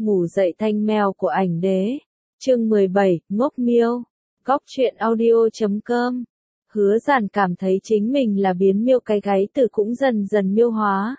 Ngủ dậy thanh mèo của ảnh đế. Chương 17, Ngốc Miêu. Góc truyện audio.com. Hứa Giản cảm thấy chính mình là biến miêu, cái gáy từ cũng dần dần miêu hóa.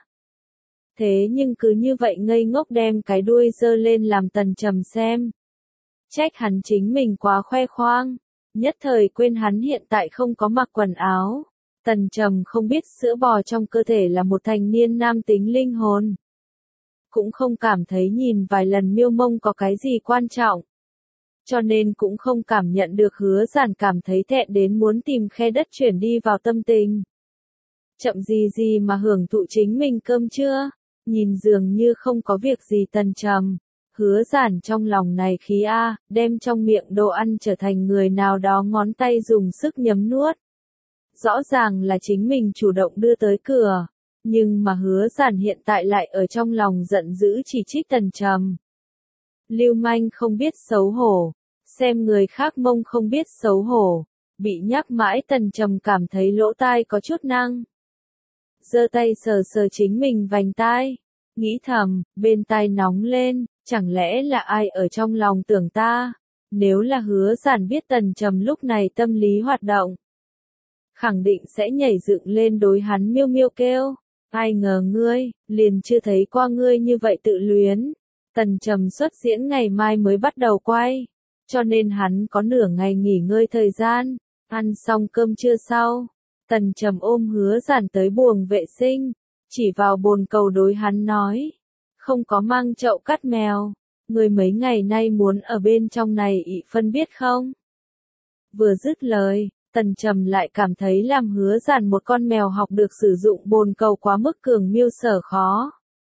Thế nhưng cứ như vậy ngây ngốc đem cái đuôi giơ lên làm Tần Trầm xem. Trách hắn chính mình quá khoe khoang, nhất thời quên hắn hiện tại không có mặc quần áo. Tần Trầm không biết sữa bò trong cơ thể là một thành niên nam tính linh hồn. Cũng không cảm thấy nhìn vài lần miêu mông có cái gì quan trọng. Cho nên cũng không cảm nhận được Hứa Giản cảm thấy thẹn đến muốn tìm khe đất chuyển đi vào tâm tình. Chậm gì mà hưởng thụ chính mình cơm trưa, nhìn dường như không có việc gì Tần Trầm. Hứa Giản trong lòng này khí đem trong miệng đồ ăn trở thành người nào đó ngón tay dùng sức nhấm nuốt. Rõ ràng là chính mình chủ động đưa tới cửa, nhưng mà Hứa Giản hiện tại lại ở trong lòng giận dữ chỉ trích Tần Trầm. Lưu manh không biết xấu hổ, xem người khác mông không biết xấu hổ, bị nhắc mãi Tần Trầm cảm thấy lỗ tai có chút năng. Giơ tay sờ sờ chính mình vành tai, nghĩ thầm, bên tai nóng lên, chẳng lẽ là ai ở trong lòng tưởng ta? Nếu là Hứa Giản biết Tần Trầm lúc này tâm lý hoạt động, khẳng định sẽ nhảy dựng lên đối hắn miêu miêu kêu. Ai ngờ ngươi, liền chưa thấy qua ngươi như vậy tự luyến. Tần Trầm xuất diễn ngày mai mới bắt đầu quay, cho nên hắn có nửa ngày nghỉ ngơi thời gian. Ăn xong cơm trưa sau, Tần Trầm ôm Hứa Giản tới buồng vệ sinh, chỉ vào bồn cầu đối hắn nói, không có mang chậu cắt mèo, ngươi mấy ngày nay muốn ở bên trong này ị phân biết không? Vừa dứt lời, Tần Trầm lại cảm thấy làm Hứa Giản một con mèo học được sử dụng bồn cầu quá mức cường miêu sở khó.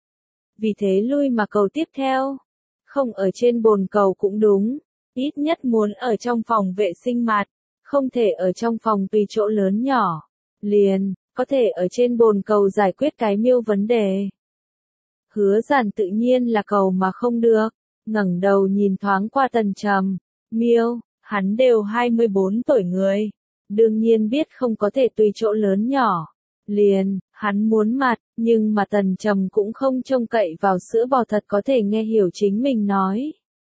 Vì thế lui mà cầu tiếp theo. Không ở trên bồn cầu cũng đúng, ít nhất muốn ở trong phòng vệ sinh mặt, không thể ở trong phòng tùy chỗ lớn nhỏ. Liền, có thể ở trên bồn cầu giải quyết cái miêu vấn đề. Hứa Giản tự nhiên là cầu mà không được, ngẩng đầu nhìn thoáng qua Tần Trầm, miêu, hắn đều 24 tuổi người. Đương nhiên biết không có thể tùy chỗ lớn nhỏ. Liền, hắn muốn mặt, nhưng mà Tần Trầm cũng không trông cậy vào sữa bò thật có thể nghe hiểu chính mình nói.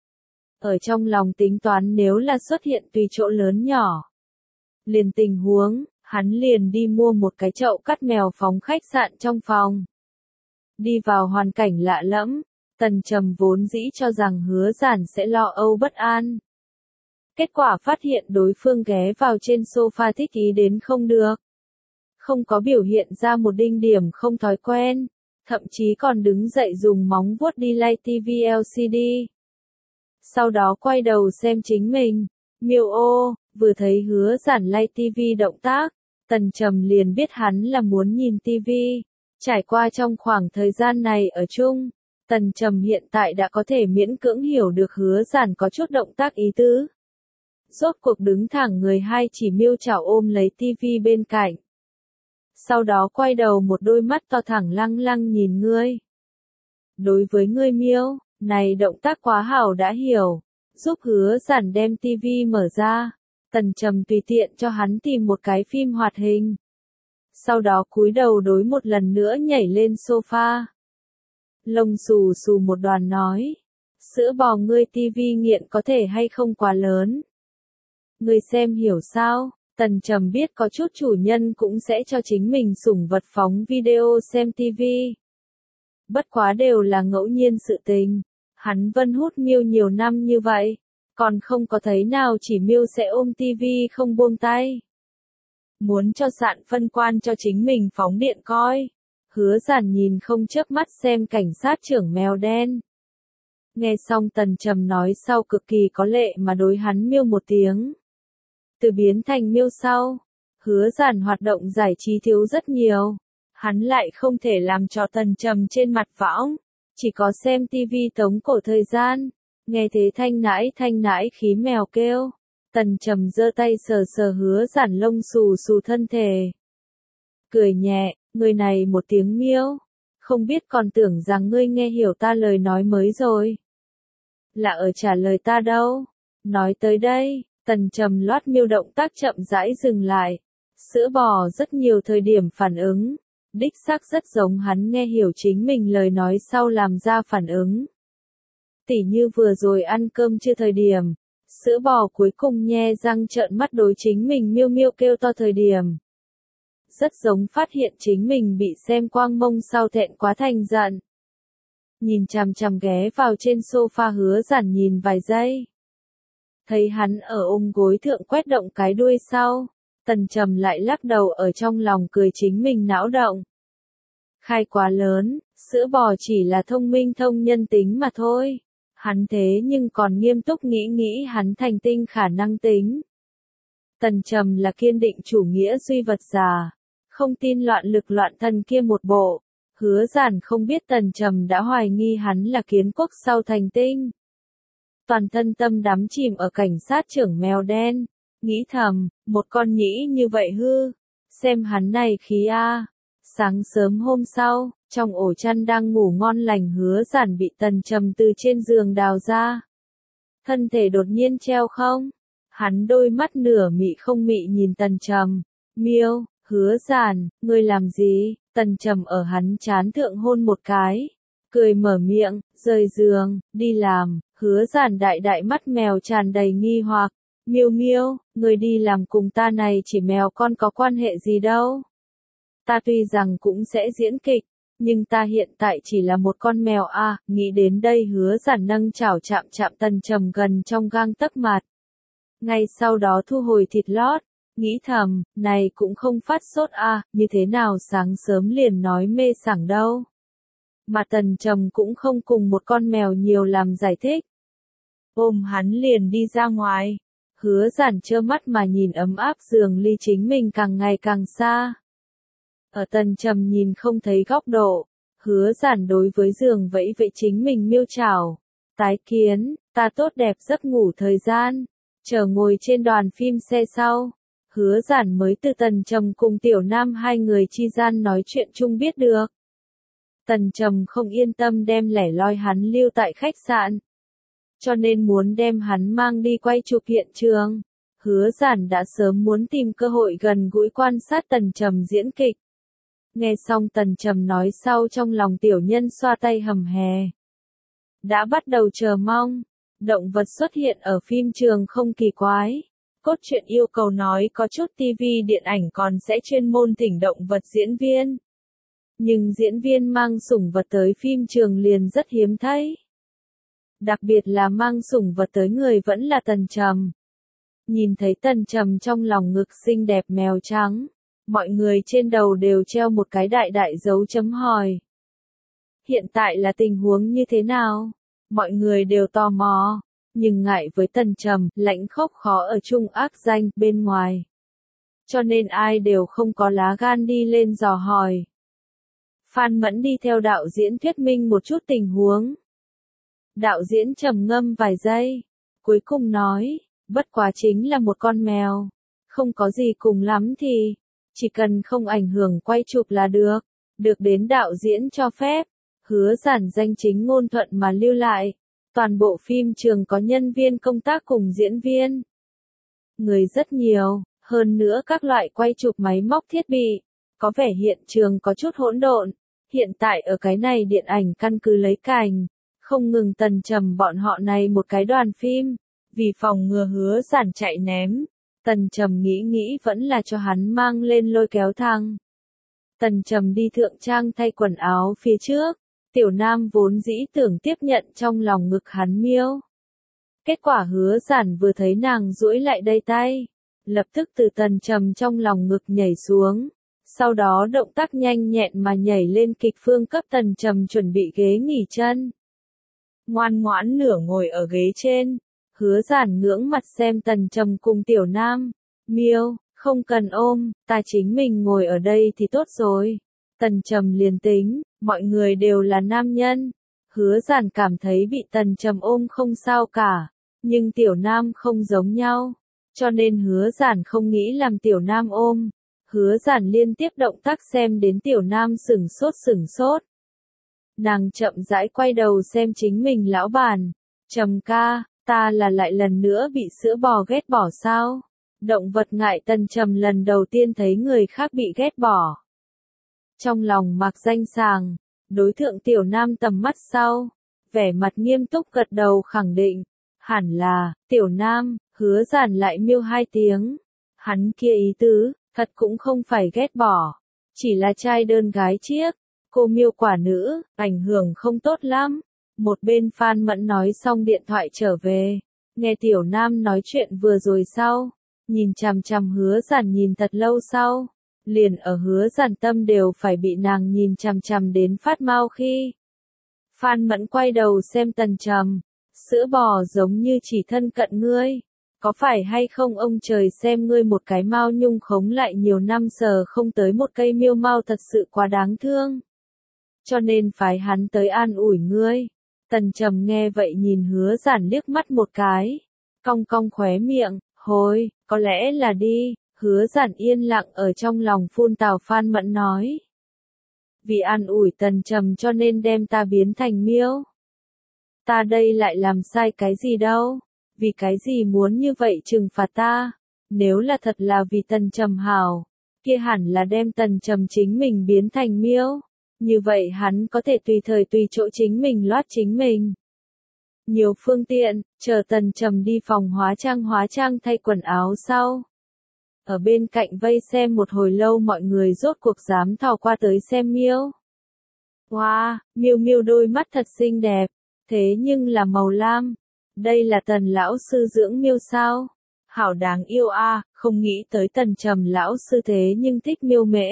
Ở trong lòng tính toán nếu là xuất hiện tùy chỗ lớn nhỏ. Liền tình huống, hắn liền đi mua một cái chậu cắt mèo phóng khách sạn trong phòng. Đi vào hoàn cảnh lạ lẫm, Tần Trầm vốn dĩ cho rằng Hứa Giản sẽ lo âu bất an. Kết quả phát hiện đối phương ghé vào trên sofa thích ý đến không được. Không có biểu hiện ra một đinh điểm không thói quen, thậm chí còn đứng dậy dùng móng vuốt đi lay TV LCD. Sau đó quay đầu xem chính mình, miêu ô, vừa thấy Hứa Giản lay TV động tác, Tần Trầm liền biết hắn là muốn nhìn TV. Trải qua trong khoảng thời gian này ở chung, Tần Trầm hiện tại đã có thể miễn cưỡng hiểu được Hứa Giản có chút động tác ý tứ. Rốt cuộc đứng thẳng người hai chỉ miêu chảo ôm lấy tivi bên cạnh. Sau đó quay đầu một đôi mắt to thẳng lăng lăng nhìn ngươi. Đối với ngươi miêu, này động tác quá hảo đã hiểu. Giúp Hứa Giản đem tivi mở ra. Tần Trầm tùy tiện cho hắn tìm một cái phim hoạt hình. Sau đó cúi đầu đối một lần nữa nhảy lên sofa. Lông xù xù một đoàn nói. Sữa bò ngươi tivi nghiện có thể hay không quá lớn. Ngươi xem hiểu sao? Tần Trầm biết có chút chủ nhân cũng sẽ cho chính mình sủng vật phóng video xem TV. Bất quá đều là ngẫu nhiên sự tình. Hắn vân hút miêu nhiều năm như vậy, còn không có thấy nào chỉ miêu sẽ ôm TV không buông tay. Muốn cho Sạn phân quan cho chính mình phóng điện coi. Hứa Giản nhìn không chớp mắt xem cảnh sát trưởng mèo đen. Nghe xong Tần Trầm nói sau cực kỳ có lệ mà đối hắn miêu một tiếng. Từ biến thành miêu sau, Hứa Giản hoạt động giải trí thiếu rất nhiều. Hắn lại không thể làm cho Tần Trầm trên mặt võng, chỉ có xem TV tống cổ thời gian. Nghe thế thanh nãi khí mèo kêu. Tần Trầm giơ tay sờ sờ Hứa Giản lông xù xù thân thể. Cười nhẹ, người này một tiếng miêu. Không biết còn tưởng rằng ngươi nghe hiểu ta lời nói mới rồi. Là ở trả lời ta đâu. Nói tới đây. Tần Trầm loát miêu động tác chậm rãi dừng lại. Sữa bò rất nhiều thời điểm phản ứng. Đích xác rất giống hắn nghe hiểu chính mình lời nói sau làm ra phản ứng. Tỉ như vừa rồi ăn cơm chưa thời điểm, sữa bò cuối cùng nhe răng trợn mắt đối chính mình miêu miêu kêu to thời điểm. Rất giống phát hiện chính mình bị xem quang mông sau thẹn quá thành giận. Nhìn chằm chằm ghé vào trên sofa Hứa Giản nhìn vài giây. Thấy hắn ở ôm gối thượng quét động cái đuôi sau, Tần Trầm lại lắc đầu ở trong lòng cười chính mình não động. Khai quá lớn, sữa bò chỉ là thông minh thông nhân tính mà thôi. Hắn thế nhưng còn nghiêm túc nghĩ hắn thành tinh khả năng tính. Tần Trầm là kiên định chủ nghĩa duy vật giả, không tin loạn lực loạn thần kia một bộ. Hứa Giản không biết Tần Trầm đã hoài nghi hắn là kiến quốc sau thành tinh. Toàn thân tâm đắm chìm ở cảnh sát trưởng mèo đen, nghĩ thầm, một con nhĩ như vậy hư, xem hắn này khí a. Sáng sớm hôm sau, trong ổ chăn đang ngủ ngon lành Hứa Giản bị Tần Trầm từ trên giường đào ra. Thân thể đột nhiên treo không? Hắn đôi mắt nửa mị không mị nhìn Tần Trầm. Miêu, Hứa Giản, ngươi làm gì? Tần Trầm ở hắn trán thượng hôn một cái. Cười mở miệng, rời giường, đi làm. Hứa Giản đại đại mắt mèo tràn đầy nghi hoặc. Miêu miêu, ngươi đi làm cùng ta này chỉ mèo con có quan hệ gì đâu? Ta tuy rằng cũng sẽ diễn kịch, nhưng ta hiện tại chỉ là một con mèo a. Nghĩ đến đây Hứa Giản nâng chảo chạm Tần Trầm gần trong gang tấc mặt. Ngay sau đó thu hồi thịt lót, nghĩ thầm, này cũng không phát sốt a, như thế nào sáng sớm liền nói mê sảng đâu. Mà Tần Trầm cũng không cùng một con mèo nhiều làm giải thích. Ôm hắn liền đi ra ngoài. Hứa Giản trơ mắt mà nhìn ấm áp giường ly chính mình càng ngày càng xa. Ở Tần Trầm nhìn không thấy góc độ, Hứa Giản đối với giường vẫy vẫy chính mình miêu chảo. Tái kiến, ta tốt đẹp giấc ngủ thời gian. Chờ ngồi trên đoàn phim xe sau, Hứa Giản mới từ Tần Trầm cùng Tiểu Nam hai người chi gian nói chuyện chung biết được. Tần Trầm không yên tâm đem lẻ loi hắn lưu tại khách sạn, cho nên muốn đem hắn mang đi quay chụp hiện trường. Hứa Giản đã sớm muốn tìm cơ hội gần gũi quan sát Tần Trầm diễn kịch. Nghe xong Tần Trầm nói sau trong lòng tiểu nhân xoa tay hầm hè. Đã bắt đầu chờ mong. Động vật xuất hiện ở phim trường không kỳ quái. Cốt truyện yêu cầu nói có chút TV điện ảnh còn sẽ chuyên môn thỉnh động vật diễn viên. Nhưng diễn viên mang sủng vật tới phim trường liền rất hiếm thấy. Đặc biệt là mang sủng vật tới người vẫn là Tần Trầm. Nhìn thấy Tần Trầm trong lòng ngực xinh đẹp mèo trắng, mọi người trên đầu đều treo một cái đại đại dấu chấm hỏi. Hiện tại là tình huống như thế nào? Mọi người đều tò mò, nhưng ngại với Tần Trầm, lãnh khốc khó ở chung ác danh bên ngoài. Cho nên ai đều không có lá gan đi lên dò hỏi. Phan Mẫn đi theo đạo diễn thuyết minh một chút tình huống. Đạo diễn trầm ngâm vài giây, cuối cùng nói, bất quá chính là một con mèo, không có gì cùng lắm thì, chỉ cần không ảnh hưởng quay chụp là được, được đến đạo diễn cho phép. Hứa Giản danh chính ngôn thuận mà lưu lại. Toàn bộ phim trường có nhân viên công tác cùng diễn viên. Người rất nhiều, hơn nữa các loại quay chụp máy móc thiết bị. Có vẻ hiện trường có chút hỗn độn. Hiện tại ở cái này điện ảnh căn cứ lấy cảnh. Không ngừng Tần Trầm bọn họ này một cái đoàn phim. Vì phòng ngừa Hứa Giản chạy ném. Tần Trầm nghĩ vẫn là cho hắn mang lên lôi kéo thang. Tần Trầm đi thượng trang thay quần áo phía trước. Tiểu Nam vốn dĩ tưởng tiếp nhận trong lòng ngực hắn miêu. Kết quả Hứa Giản vừa thấy nàng duỗi lại đây tay, lập tức từ Tần Trầm trong lòng ngực nhảy xuống, sau đó động tác nhanh nhẹn mà nhảy lên kịch phương cấp Tần Trầm chuẩn bị ghế nghỉ chân. Ngoan ngoãn nửa ngồi ở ghế trên, Hứa Giản ngưỡng mặt xem Tần Trầm cùng Tiểu Nam, miêu, không cần ôm, ta chính mình ngồi ở đây thì tốt rồi. Tần Trầm liền tính, mọi người đều là nam nhân. Hứa Giản cảm thấy bị Tần Trầm ôm không sao cả, nhưng Tiểu Nam không giống nhau, cho nên Hứa Giản không nghĩ làm Tiểu Nam ôm. Hứa Giản liên tiếp động tác xem đến Tiểu Nam sửng sốt. Nàng chậm rãi quay đầu xem chính mình lão bản. Trầm ca, ta là lại lần nữa bị sữa bò ghét bỏ sao? Động vật ngại Tần Trầm lần đầu tiên thấy người khác bị ghét bỏ. Trong lòng mặc danh sàng, đối thượng Tiểu Nam tầm mắt sau, vẻ mặt nghiêm túc gật đầu khẳng định. Hẳn là, Tiểu Nam, Hứa Giản lại miêu hai tiếng. Hắn kia ý tứ, thật cũng không phải ghét bỏ. Chỉ là trai đơn gái chiếc. Cô miêu quả nữ, ảnh hưởng không tốt lắm. Một bên Phan Mẫn nói xong điện thoại trở về. Nghe Tiểu Nam nói chuyện vừa rồi sau. Nhìn chằm chằm Hứa Giản nhìn thật lâu sau. Liền ở Hứa Giản tâm đều phải bị nàng nhìn chằm chằm đến phát mau khi. Phan Mẫn quay đầu xem Tần Trầm. Sữa bò giống như chỉ thân cận ngươi. Có phải hay không ông trời xem ngươi một cái mao nhung khống lại nhiều năm sờ không tới một cây miêu mau thật sự quá đáng thương. Cho nên phái hắn tới an ủi ngươi. Tần Trầm nghe vậy nhìn Hứa Giản liếc mắt một cái. Cong cong khóe miệng, hôi, có lẽ là đi. Hứa Giản yên lặng ở trong lòng phun tào. Phan Mẫn nói. Vì an ủi Tần Trầm cho nên đem ta biến thành miêu. Ta đây lại làm sai cái gì đâu. Vì cái gì muốn như vậy trừng phạt ta. Nếu là thật là vì Tần Trầm hảo. Kia hẳn là đem Tần Trầm chính mình biến thành miêu. Như vậy hắn có thể tùy thời tùy chỗ chính mình loát chính mình. Nhiều phương tiện, chờ Tần Trầm đi phòng hóa trang thay quần áo sau. Ở bên cạnh vây xem một hồi lâu mọi người rốt cuộc dám thò qua tới xem miêu. Wow, miêu miêu đôi mắt thật xinh đẹp, thế nhưng là màu lam. Đây là Tần lão sư dưỡng miêu sao? Hảo đáng yêu a, không nghĩ tới Tần Trầm lão sư thế nhưng thích miêu mễ.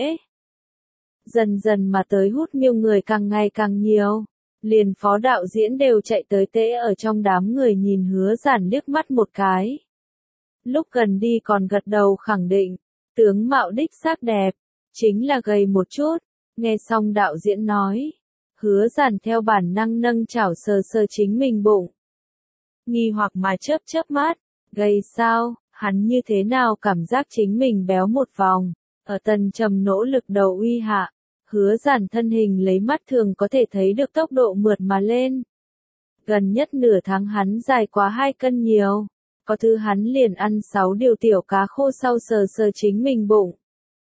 Dần dần mà tới hút miêu người càng ngày càng nhiều. Liền phó đạo diễn đều chạy tới tễ ở trong đám người nhìn Hứa Giản liếc mắt một cái. Lúc gần đi còn gật đầu khẳng định, tướng mạo đích xác đẹp, chính là gầy một chút. Nghe xong đạo diễn nói, Hứa Giản theo bản năng nâng chảo sờ sờ chính mình bụng. Nghi hoặc mà chớp mắt, gầy sao, hắn như thế nào cảm giác chính mình béo một vòng. Ở Tần Trầm nỗ lực đầu uy hạ, Hứa Giản thân hình lấy mắt thường có thể thấy được tốc độ mượt mà lên. Gần nhất nửa tháng hắn dài quá 2 cân nhiều. Có thứ hắn liền ăn 6 điều tiểu cá khô sau sờ sờ chính mình bụng.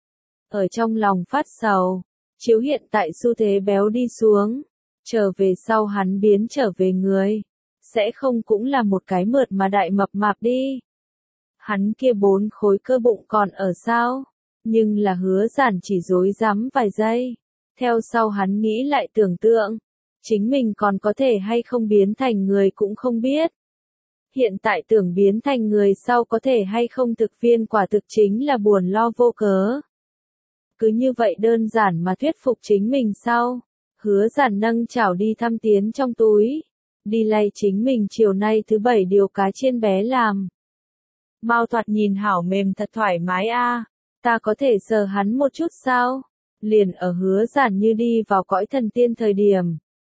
Ở trong lòng phát sầu, chiếu hiện tại xu thế béo đi xuống. Trở về sau hắn biến trở về người. Sẽ không cũng là một cái mượt mà đại mập mạp đi. Hắn kia 4 khối cơ bụng còn ở sao? Nhưng là Hứa Giản chỉ dối rắm vài giây. Theo sau hắn nghĩ lại tưởng tượng. Chính mình còn có thể hay không biến thành người cũng không biết. Hiện tại tưởng biến thành người sau có thể hay không thực viên quả thực chính là buồn lo vô cớ. Cứ như vậy đơn giản mà thuyết phục chính mình sau. Hứa Giản nâng chảo đi thăm tiến trong túi. Đi lay chính mình chiều nay thứ 7 điều cá chiên bé làm. Mao thoạt nhìn hảo mềm thật thoải mái a. Ta có thể sờ hắn một chút sao? Liền ở Hứa Giản như đi vào cõi thần tiên thời điểm.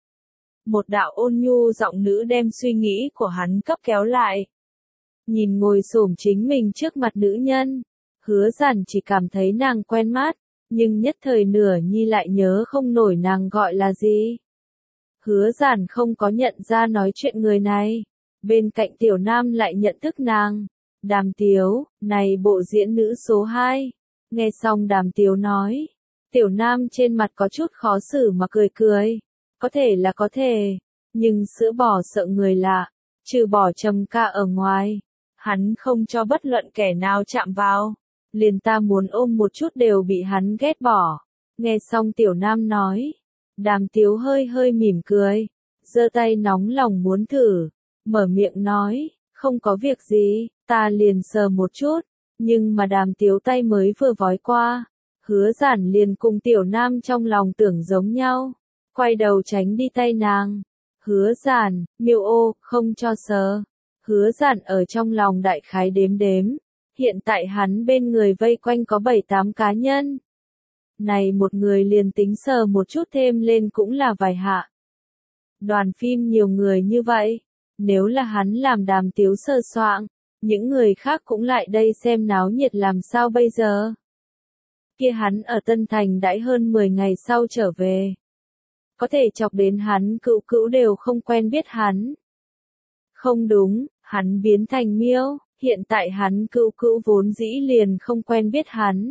Một đạo ôn nhu giọng nữ đem suy nghĩ của hắn cấp kéo lại. Nhìn ngồi xổm chính mình trước mặt nữ nhân. Hứa Giản chỉ cảm thấy nàng quen mắt. Nhưng nhất thời nửa nhi lại nhớ không nổi nàng gọi là gì. Hứa Giản không có nhận ra nói chuyện người này. Bên cạnh Tiểu Nam lại nhận thức nàng. Đàm Tiếu, này bộ diễn nữ số 2. Nghe xong Đàm Tiếu nói. Tiểu Nam trên mặt có chút khó xử mà cười cười. Có thể là có thể. Nhưng sữa bò sợ người lạ. Trừ bỏ Trầm ca ở ngoài. Hắn không cho bất luận kẻ nào chạm vào. Liền ta muốn ôm một chút đều bị hắn ghét bỏ. Nghe xong Tiểu Nam nói. Đàm Tiếu hơi hơi mỉm cười. Giơ tay nóng lòng muốn thử. Mở miệng nói. Không có việc gì. Ta liền sờ một chút. Nhưng mà Đàm Tiếu tay mới vừa vói qua. Hứa Giản liền cùng Tiểu Nam trong lòng tưởng giống nhau. Quay đầu tránh đi tay nàng. Hứa Giản, miêu ô, không cho sờ. Hứa Giản ở trong lòng đại khái đếm đếm. Hiện tại hắn bên người vây quanh có 7-8 cá nhân. Này một người liền tính sờ một chút thêm lên cũng là vài hạ. Đoàn phim nhiều người như vậy. Nếu là hắn làm Đàm Tiếu sờ soạng, những người khác cũng lại đây xem náo nhiệt làm sao bây giờ. Kia hắn ở Tân Thành đãi hơn 10 ngày sau trở về. Có thể chọc đến hắn cữu cữu đều không quen biết hắn. Không đúng, hắn biến thành miêu, hiện tại hắn cữu cữu vốn dĩ liền không quen biết hắn.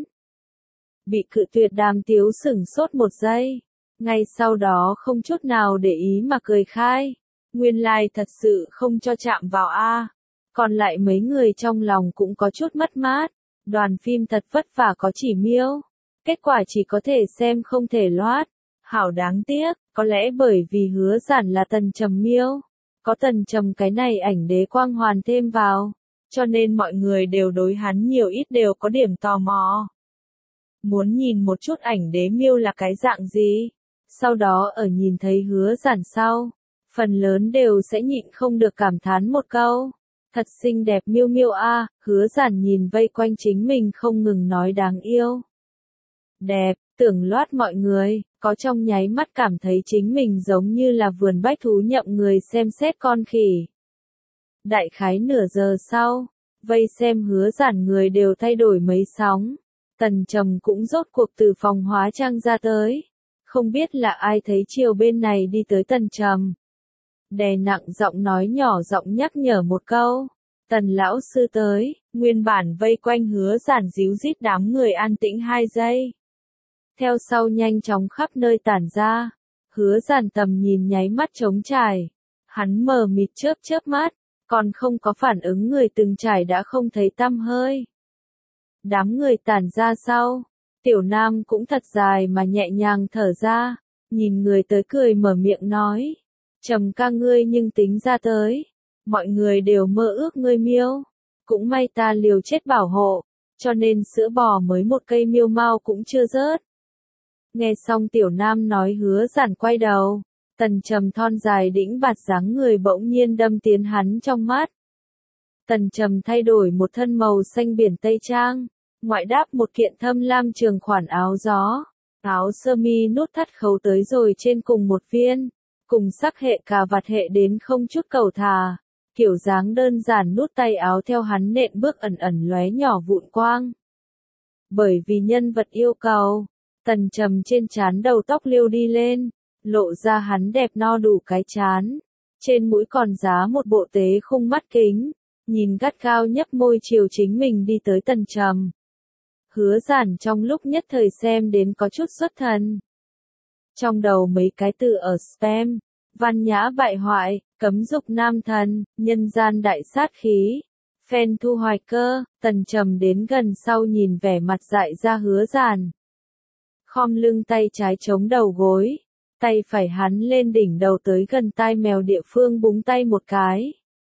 Bị cự tuyệt Đàm Tiếu sửng sốt một giây. Ngay sau đó không chút nào để ý mà cười khai. Nguyên lai thật sự không cho chạm vào a. Còn lại mấy người trong lòng cũng có chút mất mát. Đoàn phim thật vất vả có chỉ Miêu. Kết quả chỉ có thể xem không thể loát. Hảo đáng tiếc, có lẽ bởi vì Hứa Giản là Tần Trầm Miêu. Có Tần Trầm cái này ảnh đế quang hoàn thêm vào. Cho nên mọi người đều đối hắn nhiều ít đều có điểm tò mò. Muốn nhìn một chút ảnh đế Miêu là cái dạng gì. Sau đó ở nhìn thấy Hứa Giản sau. Phần lớn đều sẽ nhịn không được cảm thán một câu. Thật xinh đẹp Miêu Miêu a. Hứa Giản nhìn vây quanh chính mình không ngừng nói đáng yêu. Đẹp, tưởng loát mọi người, có trong nháy mắt cảm thấy chính mình giống như là vườn bách thú nhậm người xem xét con khỉ. Đại khái nửa giờ sau, vây xem Hứa Giản người đều thay đổi mấy sóng. Tần Trầm cũng rốt cuộc từ phòng hóa trang ra tới. Không biết là ai thấy chiều bên này đi tới Tần Trầm. Đè nặng giọng nói nhỏ giọng nhắc nhở một câu. Tần lão sư tới, nguyên bản vây quanh Hứa Giản díu dít đám người an tĩnh 2 giây. Theo sau nhanh chóng khắp nơi tản ra. Hứa Giản tầm nhìn nháy mắt trống trải. Hắn mờ mịt chớp mắt, còn không có phản ứng người từng trải đã không thấy tăm hơi. Đám người tản ra sau, Tiểu Nam cũng thật dài mà nhẹ nhàng thở ra, nhìn người tới cười mở miệng nói. Trầm ca ngươi nhưng tính ra tới, mọi người đều mơ ước ngươi Miêu, cũng may ta liều chết bảo hộ, cho nên sữa bò mới một cây miêu mau cũng chưa rớt. Nghe xong Tiểu Nam nói Hứa Giản quay đầu, Tần Trầm thon dài đĩnh bạt dáng người bỗng nhiên đâm tiến hắn trong mắt. Tần Trầm thay đổi một thân màu xanh biển tây trang, ngoại đáp một kiện thâm lam trường khoản áo gió, áo sơ mi nút thắt khấu tới rồi trên cùng một viên, cùng sắc hệ cà vạt hệ đến không chút cầu thà, kiểu dáng đơn giản nút tay áo theo hắn nện bước ẩn ẩn lóe nhỏ vụn quang. Bởi vì nhân vật yêu cầu, Tần Trầm trên trán đầu tóc liêu đi lên, lộ ra hắn đẹp no đủ cái trán, trên mũi còn giá một bộ tế khung mắt kính, nhìn gắt gao nhấp môi chiều chính mình đi tới Tần Trầm. Hứa Giản trong lúc nhất thời xem đến có chút xuất thần. Trong đầu mấy cái từ ở spam, văn nhã bại hoại, cấm dục nam thần, nhân gian đại sát khí, phen thu hoài cơ. Tần Trầm đến gần sau nhìn vẻ mặt dại ra Hứa Giản. Khom lưng tay trái chống đầu gối, tay phải hắn lên đỉnh đầu tới gần tai mèo địa phương búng tay một cái.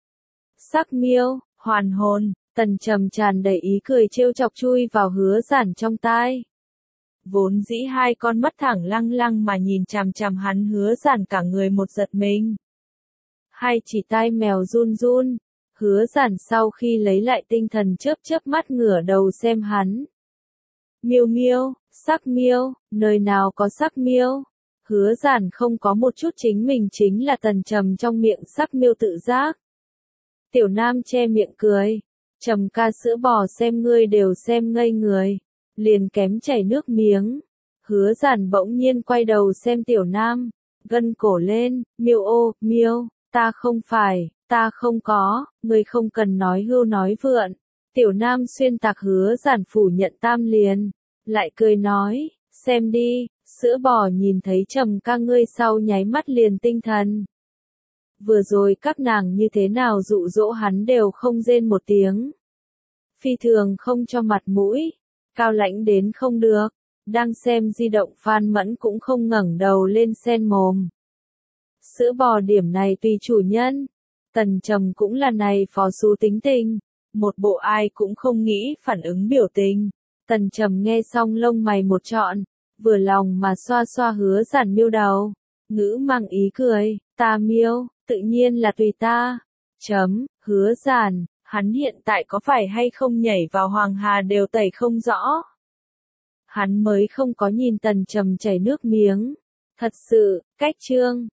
Sắc Miêu, hoàn hồn. Tần Trầm tràn đầy ý cười trêu chọc chui vào Hứa Giản trong tai. Vốn dĩ hai con mắt thẳng lăng lăng mà nhìn chằm chằm hắn Hứa Giản cả người một giật mình. Hai chỉ tai mèo run run, Hứa Giản sau khi lấy lại tinh thần chớp mắt ngửa đầu xem hắn. Miêu Miêu, Sắc Miêu, nơi nào có Sắc Miêu? Hứa Giản không có một chút chính mình chính là Tần Trầm trong miệng Sắc Miêu tự giác. Tiểu Nam che miệng cười. Trầm ca sữa bò xem ngươi đều xem ngây người, liền kém chảy nước miếng. Hứa Giản bỗng nhiên quay đầu xem Tiểu Nam, gân cổ lên, Miêu ô, Miêu, ta không có, ngươi không cần nói hưu nói vượn. Tiểu Nam xuyên tạc Hứa Giản phủ nhận tam liền, lại cười nói, xem đi, sữa bò nhìn thấy Trầm ca ngươi sau nháy mắt liền tinh thần. Vừa rồi các nàng như thế nào dụ dỗ hắn đều không rên một tiếng. Phi thường không cho mặt mũi, cao lãnh đến không được, đang xem di động Phan Mẫn cũng không ngẩng đầu lên sen mồm. Sữa bò điểm này tùy chủ nhân, Tần Trầm cũng là này phó xú tính tình, một bộ ai cũng không nghĩ phản ứng biểu tình. Tần Trầm nghe xong lông mày một trọn, vừa lòng mà xoa xoa Hứa Giản Miêu đầu, ngữ mang ý cười, ta Miêu, tự nhiên là tùy ta. Hứa Giản, hắn hiện tại có phải hay không nhảy vào Hoàng Hà đều tẩy không rõ. Hắn mới không có nhìn Tần Trầm chảy nước miếng. Thật sự, cách chương.